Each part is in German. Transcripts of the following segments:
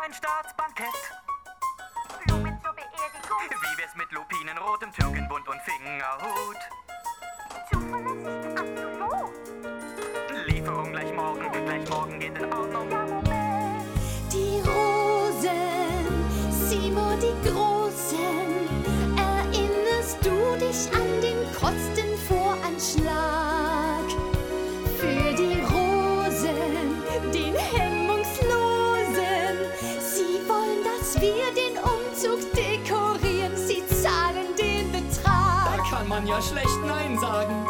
ein Staatsbankett. Blumen zur Beerdigung. Wie wär's mit Lupinen, rotem Türkenbund und Fingerhut? Zuverlässig, absolut. Lieferung gleich morgen geht in Ordnung. Ja, Moment. Die Rosen, Simo die Großen, erinnerst du dich an den Kostenvoranschlag? Für die Rosen, den Hemmungslosen, sie wollen, dass wir den Umzug dekorieren, sie zahlen den Betrag. Da kann man ja schlecht Nein sagen.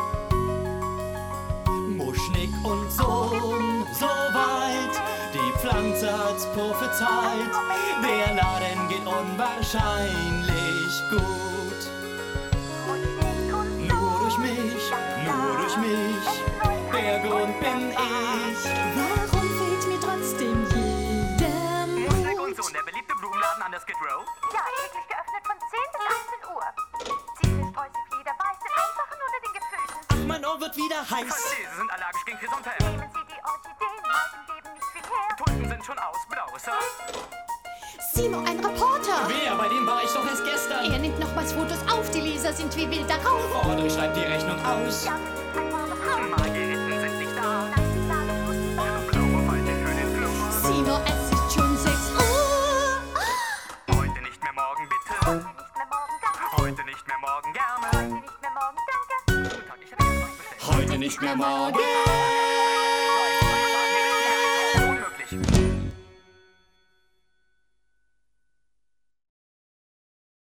Muschnick und Sohn, so weit, die Pflanze hat's prophezeit. Der Laden geht unwahrscheinlich gut. Nur durch mich, der Grund bin ich. Warum fehlt mir trotzdem jeder Muschnick und Mut? Sohn, der beliebte Blumenladen an der Skid Row. Ja, täglich geöffnet von 10 bis 18 Uhr. Ziegelsträuße, weiß, den einfachen oder den gefüllten. Ach, mein Ohr wird wieder heiß. Franzesen sind allergisch gegen Chrysanthemum. Nehmen Sie die Orchideen, halten Leben nicht viel her. Tulpen sind schon aus, blau, Sir. Simo, ein Reporter. Wer? Bei dem war ich doch erst gestern. Er nimmt nochmals Fotos auf, die Leser sind wie wild darauf. Audrey schreibt die Rechnung aus. Ja, das ist ein warmes Haus. Margeriten sind nicht da. Nein, Sie sagen, wo Sie waren. Blaue Falte für den Flur. Simo, es ist schon 6 Uhr. Heute nicht mehr, morgen bitte. Heute nicht mehr morgen, danke. Heute nicht mehr, morgen gerne. Heute nicht mehr morgen, danke. Guten Tag, ich hätte jetzt was bestellt. Heute nicht mehr morgen.